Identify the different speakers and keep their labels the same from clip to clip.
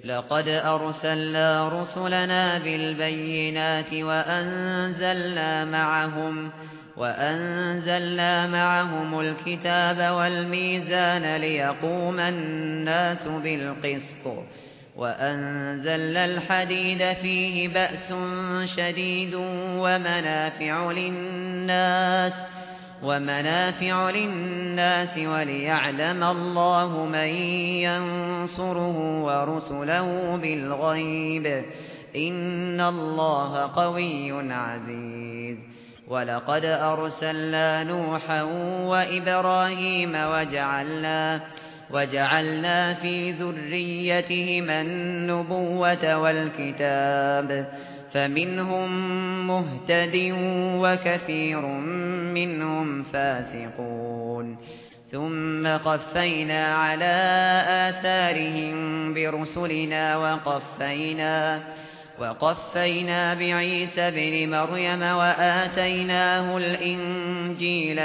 Speaker 1: لقد أرسلنا رسلنا بالبينات وأنزلنا معهم الكتاب والميزان ليقوم الناس بالقسط وأنزلنا الحديد فيه بأس شديد ومنافع للناس وليعلم الله من ينصره ورسله بالغيب إن الله قوي عزيز. ولقد أرسلنا نوحا وإبراهيم وجعلنا في ذريتهما النبوة والكتاب فمنهم مهتد وكثير منهم فاسقون. ثم قفينا على آثارهم برسلنا وقفينا بعيسى ابن مريم وآتيناه الإنجيل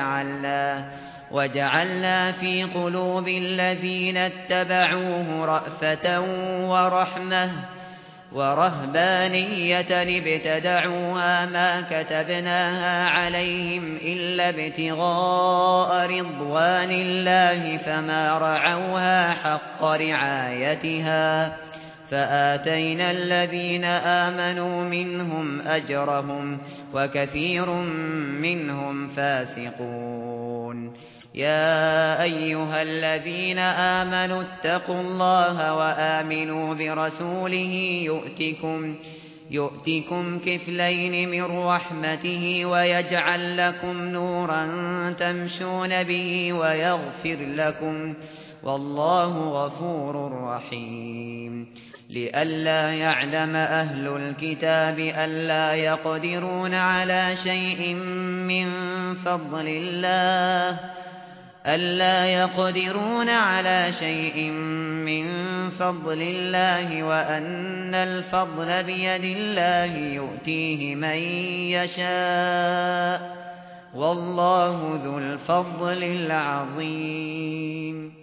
Speaker 1: وجعلنا في قلوب الذين اتبعوه رأفة ورحمة ورهبانية ابتدعوها ما كتبناها عليهم إلا ابتغاء رضوان الله فما رعوها حق رعايتها فآتينا الذين آمنوا منهم أجرهم وكثير منهم فاسقون. يا أيها الذين آمنوا اتقوا الله وآمنوا برسوله يؤتكم كفلين من رحمته ويجعل لكم نورا تمشون به ويغفر لكم والله غفور رحيم. لئلا يعلم أهل الكتاب ألا يقدرون على شيء من فضل الله وأن الفضل بيد الله يؤتيه من يشاء والله ذو الفضل العظيم.